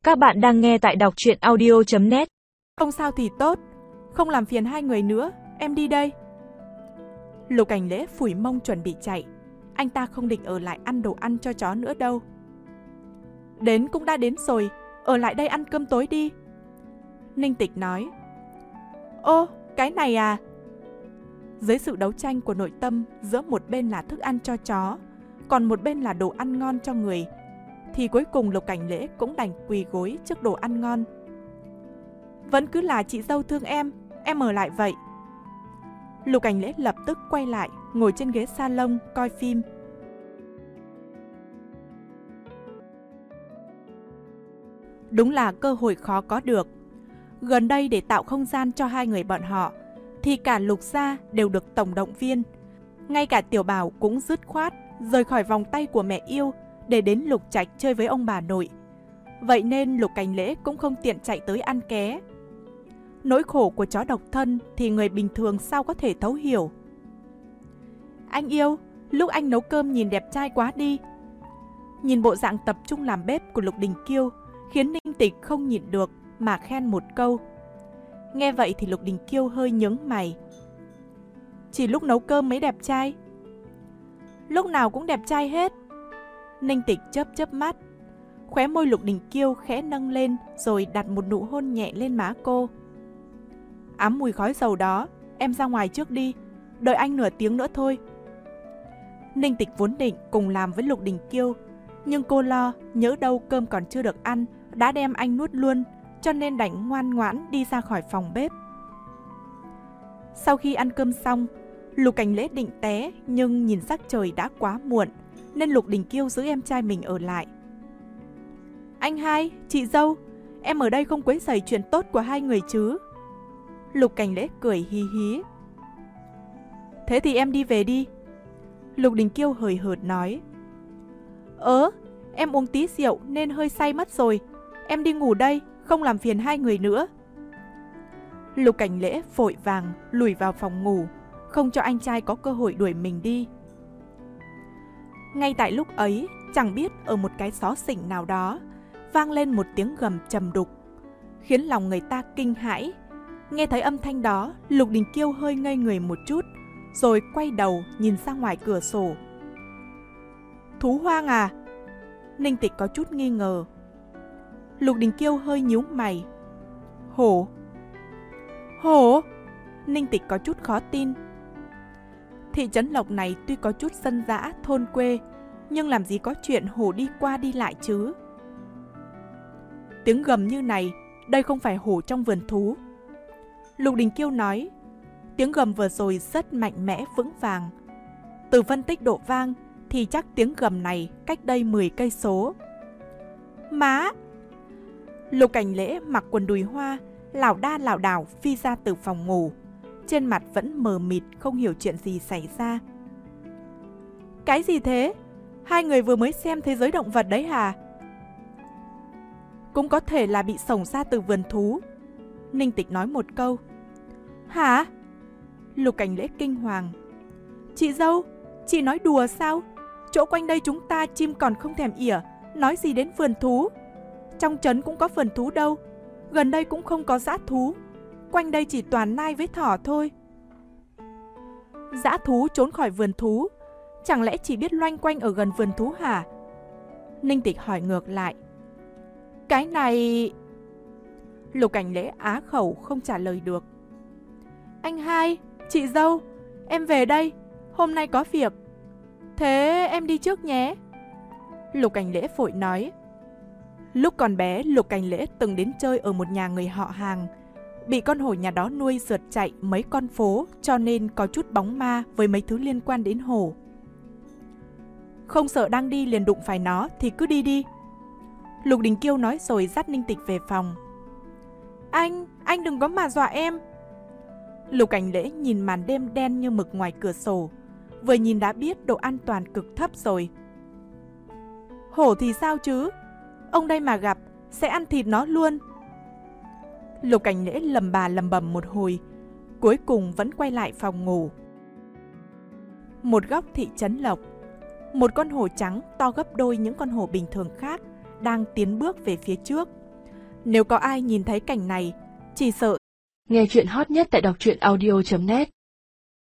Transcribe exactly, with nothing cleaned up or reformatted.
Các bạn đang nghe tại đọc truyện audio chấm net. Không sao thì tốt, không làm phiền hai người nữa, em đi đây. Lục Cảnh Lễ phủi mông chuẩn bị chạy. Anh ta không định ở lại ăn đồ ăn cho chó nữa đâu. Đến cũng đã đến rồi, ở lại đây ăn cơm tối đi. Ninh Tịch nói. Ô, cái này à? Dưới sự đấu tranh của nội tâm giữa một bên là thức ăn cho chó, còn một bên là đồ ăn ngon cho người, thì cuối cùng Lục Cảnh Lễ cũng đành quỳ gối trước đồ ăn ngon. Vẫn cứ là chị dâu thương em, em ở lại vậy. Lục Cảnh Lễ lập tức quay lại, ngồi trên ghế salon coi phim. Đúng là cơ hội khó có được. Gần đây để tạo không gian cho hai người bọn họ, thì cả Lục gia đều được tổng động viên. Ngay cả Tiểu Bảo cũng dứt khoát rời khỏi vòng tay của mẹ yêu để đến Lục Trạch chơi với ông bà nội. Vậy nên Lục Cảnh Lễ cũng không tiện chạy tới ăn ké. Nỗi khổ của chó độc thân thì người bình thường sao có thể thấu hiểu. Anh yêu, lúc anh nấu cơm nhìn đẹp trai quá đi. Nhìn bộ dạng tập trung làm bếp của Lục Đình Kiêu khiến Ninh Tịch không nhịn được mà khen một câu. Nghe vậy thì Lục Đình Kiêu hơi nhướng mày. Chỉ lúc nấu cơm mới đẹp trai? Lúc nào cũng đẹp trai hết. Ninh Tịch chớp chớp mắt. Khóe môi Lục Đình Kiêu khẽ nâng lên rồi đặt một nụ hôn nhẹ lên má cô. Ám mùi khói dầu đó, em ra ngoài trước đi, đợi anh nửa tiếng nữa thôi. Ninh Tịch vốn định cùng làm với Lục Đình Kiêu, nhưng cô lo nhỡ đâu cơm còn chưa được ăn đã đem anh nuốt luôn, cho nên đành ngoan ngoãn đi ra khỏi phòng bếp. Sau khi ăn cơm xong, Lục Cảnh Lễ định té, nhưng nhìn sắc trời đã quá muộn nên Lục Đình Kiêu giữ em trai mình ở lại. Anh hai, chị dâu, em ở đây không quấy rầy chuyện tốt của hai người chứ? Lục Cảnh Lễ cười hí hí. Thế thì em đi về đi. Lục Đình Kiêu hời hợt nói. Ớ, em uống tí rượu nên hơi say mất rồi. Em đi ngủ đây, không làm phiền hai người nữa. Lục Cảnh Lễ vội vàng lùi vào phòng ngủ, không cho anh trai có cơ hội đuổi mình đi. Ngay tại lúc ấy, chẳng biết ở một cái xó xỉnh nào đó vang lên một tiếng gầm trầm đục, khiến lòng người ta kinh hãi. Nghe thấy âm thanh đó, Lục Đình Kiêu hơi ngây người một chút, rồi quay đầu nhìn ra ngoài cửa sổ. Thú hoang à? Ninh Tịch có chút nghi ngờ. Lục Đình Kiêu hơi nhíu mày. Hổ? Hổ? Ninh Tịch có chút khó tin. Thị trấn Lộc này tuy có chút dân dã, thôn quê, nhưng làm gì có chuyện hổ đi qua đi lại chứ? Tiếng gầm như này, đây không phải hổ trong vườn thú. Lục Đình Kiêu nói, tiếng gầm vừa rồi rất mạnh mẽ vững vàng. Từ phân tích độ vang thì chắc tiếng gầm này cách đây mười cây số. Má! Lục Cảnh Lễ mặc quần đùi hoa, lảo đa lảo đảo phi ra từ phòng ngủ. Trên mặt vẫn mờ mịt, không hiểu chuyện gì xảy ra. Cái gì thế? Hai người vừa mới xem thế giới động vật đấy hả? Cũng có thể là bị xổng ra từ vườn thú. Ninh Tịch nói một câu. Hả? Lục Cảnh Lễ kinh hoàng. Chị dâu, chị nói đùa sao? Chỗ quanh đây chúng ta chim còn không thèm ỉa, nói gì đến vườn thú. Trong trấn cũng có vườn thú đâu, gần đây cũng không có dã thú. Quanh đây chỉ toàn nai với thỏ thôi. Dã thú trốn khỏi vườn thú, chẳng lẽ chỉ biết loanh quanh ở gần vườn thú hả? Ninh Tịch hỏi ngược lại. Cái này... Lục Cảnh Lễ á khẩu không trả lời được. Anh hai, chị dâu, em về đây, hôm nay có việc. Thế em đi trước nhé. Lục Cảnh Lễ vội nói. Lúc còn bé, Lục Cảnh Lễ từng đến chơi ở một nhà người họ hàng. Bị con hổ nhà đó nuôi rượt chạy mấy con phố, cho nên có chút bóng ma với mấy thứ liên quan đến hổ. Không sợ đang đi liền đụng phải nó thì cứ đi đi. Lục Đình Kiêu nói rồi dắt Ninh Tịch về phòng. Anh, anh đừng có mà dọa em. Lục Cảnh Lễ nhìn màn đêm đen như mực ngoài cửa sổ, vừa nhìn đã biết độ an toàn cực thấp rồi. Hổ thì sao chứ? Ông đây mà gặp, sẽ ăn thịt nó luôn. Lục Cảnh Lễ lầm bà lầm bầm một hồi, cuối cùng vẫn quay lại phòng ngủ. Một góc thị trấn Lộc, một con hổ trắng to gấp đôi những con hổ bình thường khác đang tiến bước về phía trước. Nếu có ai nhìn thấy cảnh này, chỉ sợ. Nghe chuyện hot nhất tại đọc truyện audio chấm net